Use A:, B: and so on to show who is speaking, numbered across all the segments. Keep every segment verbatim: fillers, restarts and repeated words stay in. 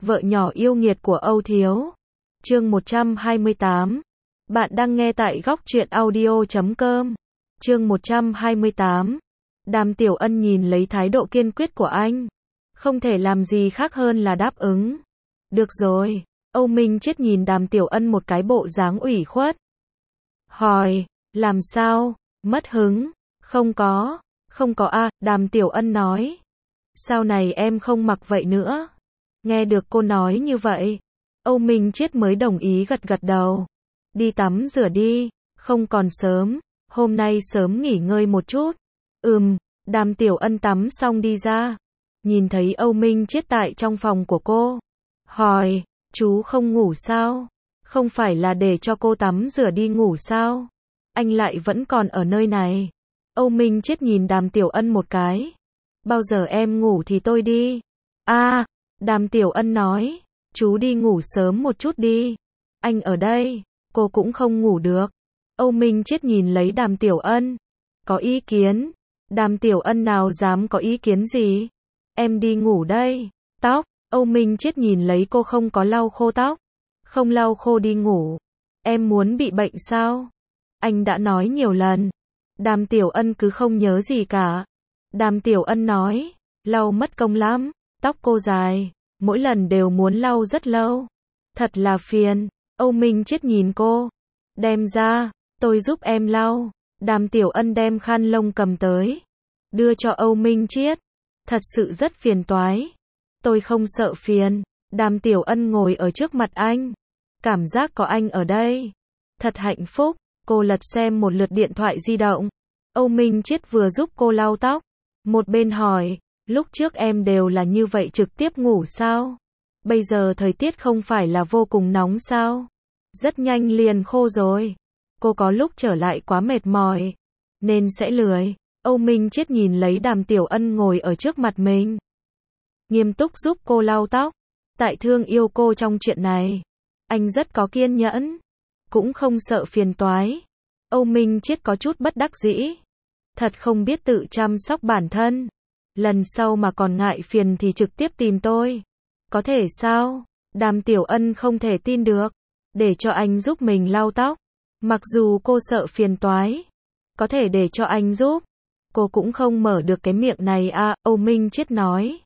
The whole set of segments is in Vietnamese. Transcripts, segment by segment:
A: Vợ nhỏ yêu nghiệt của Âu Thiếu. Chương một trăm hai mươi tám. Bạn đang nghe tại góc truyện audio chấm com. Chương một trăm hai mươi tám. Đàm Tiểu Ân nhìn lấy thái độ kiên quyết của anh, không thể làm gì khác hơn là đáp ứng. Được rồi. Âu Minh Chiết nhìn Đàm Tiểu Ân một cái bộ dáng ủy khuất. Hỏi, làm sao? Mất hứng? Không có, không có a, Đàm Tiểu Ân nói. Sau này em không mặc vậy nữa. Nghe được cô nói như vậy, Âu Minh Chiết mới đồng ý gật gật đầu. Đi tắm rửa đi, không còn sớm, hôm nay sớm nghỉ ngơi một chút. Ừm, Đàm Tiểu Ân tắm xong đi ra, nhìn thấy Âu Minh Chiết tại trong phòng của cô. Hỏi, chú không ngủ sao? Không phải là để cho cô tắm rửa đi ngủ sao? Anh lại vẫn còn ở nơi này. Âu Minh Chiết nhìn Đàm Tiểu Ân một cái. Bao giờ em ngủ thì tôi đi. A, à, Đàm Tiểu Ân nói, chú đi ngủ sớm một chút đi. Anh ở đây, cô cũng không ngủ được. Âu Minh Chiết nhìn lấy Đàm Tiểu Ân. Có ý kiến? Đàm Tiểu Ân nào dám có ý kiến gì? Em đi ngủ đây. Tóc, Âu Minh Chiết nhìn lấy cô không có lau khô tóc. Không lau khô đi ngủ. Em muốn bị bệnh sao? Anh đã nói nhiều lần. Đàm Tiểu Ân cứ không nhớ gì cả. Đàm Tiểu Ân nói, lau mất công lắm, tóc cô dài, mỗi lần đều muốn lau rất lâu. Thật là phiền. Âu Minh Chiết nhìn cô. Đem ra, tôi giúp em lau. Đàm Tiểu Ân đem khăn lông cầm tới, đưa cho Âu Minh Chiết. Thật sự rất phiền toái. Tôi không sợ phiền. Đàm Tiểu Ân ngồi ở trước mặt anh. Cảm giác có anh ở đây. Thật hạnh phúc. Cô lật xem một lượt điện thoại di động. Âu Minh Chiết vừa giúp cô lau tóc, một bên hỏi, lúc trước em đều là như vậy trực tiếp ngủ sao? Bây giờ thời tiết không phải là vô cùng nóng sao? Rất nhanh liền khô rồi. Cô có lúc trở lại quá mệt mỏi, nên sẽ lười. Âu Minh Chiết nhìn lấy Đàm Tiểu Ân ngồi ở trước mặt mình, nghiêm túc giúp cô lau tóc. Tại thương yêu cô trong chuyện này, anh rất có kiên nhẫn, cũng không sợ phiền toái. Âu Minh Chiết có chút bất đắc dĩ. Thật không biết tự chăm sóc bản thân. Lần sau mà còn ngại phiền thì trực tiếp tìm tôi. Có thể sao? Đàm Tiểu Ân không thể tin được. Để cho anh giúp mình lau tóc. Mặc dù cô sợ phiền toái, có thể để cho anh giúp, cô cũng không mở được cái miệng này à, Âu Minh Chiết nói.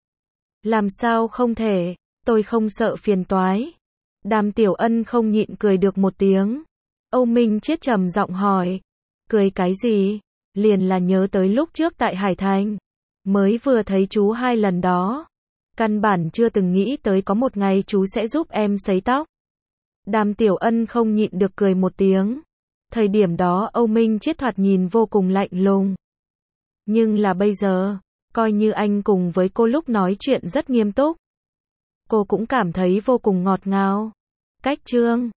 A: Làm sao không thể, tôi không sợ phiền toái. Đàm Tiểu Ân không nhịn cười được một tiếng. Âu Minh Chiết trầm giọng hỏi, cười cái gì? Liền là nhớ tới lúc trước tại Hải Thành, mới vừa thấy chú hai lần đó. Căn bản chưa từng nghĩ tới có một ngày chú sẽ giúp em sấy tóc. Đàm Tiểu Ân không nhịn được cười một tiếng. Thời điểm đó Âu Minh Chiết thoạt nhìn vô cùng lạnh lùng. Nhưng là bây giờ, coi như anh cùng với cô lúc nói chuyện rất nghiêm túc, cô cũng cảm thấy vô cùng ngọt ngào. Cách chương